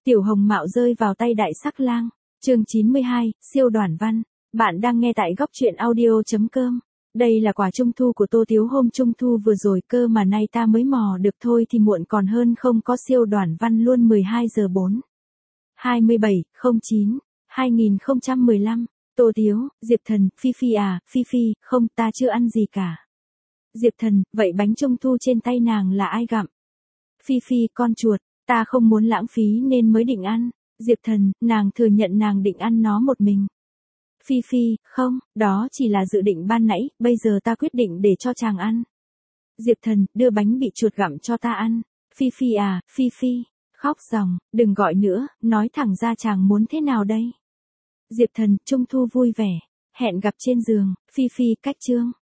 Tiểu Hồng Mạo rơi vào tay Đại Sắc Lang. Chương 92, siêu đoản văn. Bạn đang nghe tại góc truyện audio.com. Đây là quà trung thu của Tô Tiếu hôm trung thu vừa rồi cơ mà nay ta mới mò được thôi thì muộn còn hơn không có siêu đoản văn luôn 12 giờ 4. 27/09/2015. Tô Tiếu, Diệp Thần, Phi Phi à, Phi Phi, không ta chưa ăn gì cả. Diệp Thần, vậy bánh trung thu trên tay nàng là ai gặm? Phi Phi, con chuột, ta không muốn lãng phí nên mới định ăn. Diệp Thần, nàng thừa nhận nàng định ăn nó một mình. Phi Phi, không, đó chỉ là dự định ban nãy, bây giờ ta quyết định để cho chàng ăn. Diệp Thần, đưa bánh bị chuột gặm cho ta ăn. Phi Phi à, Phi Phi, khóc ròng, đừng gọi nữa, nói thẳng ra chàng muốn thế nào đây? Diệp Thần, trung thu vui vẻ, hẹn gặp trên giường. Phi Phi, cách chương.